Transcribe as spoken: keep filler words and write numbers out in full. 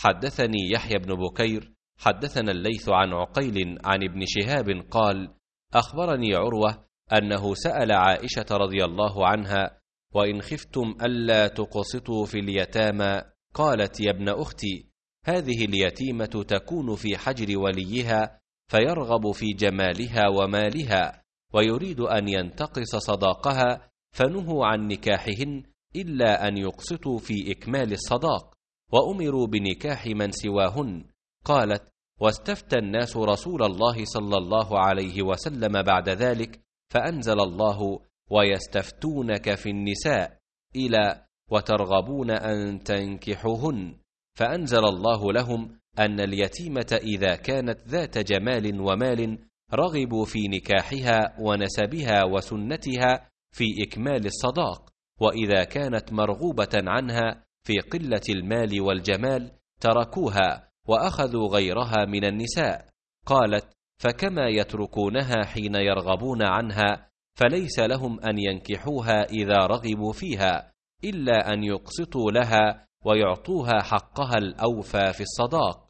حدثني يحيى بن بكير حدثنا الليث عن عقيل عن ابن شهاب قال: أخبرني عروة أنه سأل عائشة رضي الله عنها: وإن خفتم ألا تقسطوا في اليتامى، قالت: يا ابن أختي، هذه اليتيمة تكون في حجر وليها فيرغب في جمالها ومالها ويريد أن ينتقص صداقها، فنهوا عن نكاحهن إلا أن يقسطوا في إكمال الصداق، وأمروا بنكاح من سواهن. قالت: واستفتى الناس رسول الله صلى الله عليه وسلم بعد ذلك، فأنزل الله: ويستفتونك في النساء إلى وترغبون أن تنكحوهن، فأنزل الله لهم أن اليتيمة إذا كانت ذات جمال ومال رغبوا في نكاحها ونسبها وسنتها في إكمال الصداق، وإذا كانت مرغوبة عنها في قلة المال والجمال تركوها وأخذوا غيرها من النساء. قالت: فكما يتركونها حين يرغبون عنها، فليس لهم أن ينكحوها إذا رغبوا فيها، إلا أن يقسطوا لها ويعطوها حقها الأوفى في الصداق.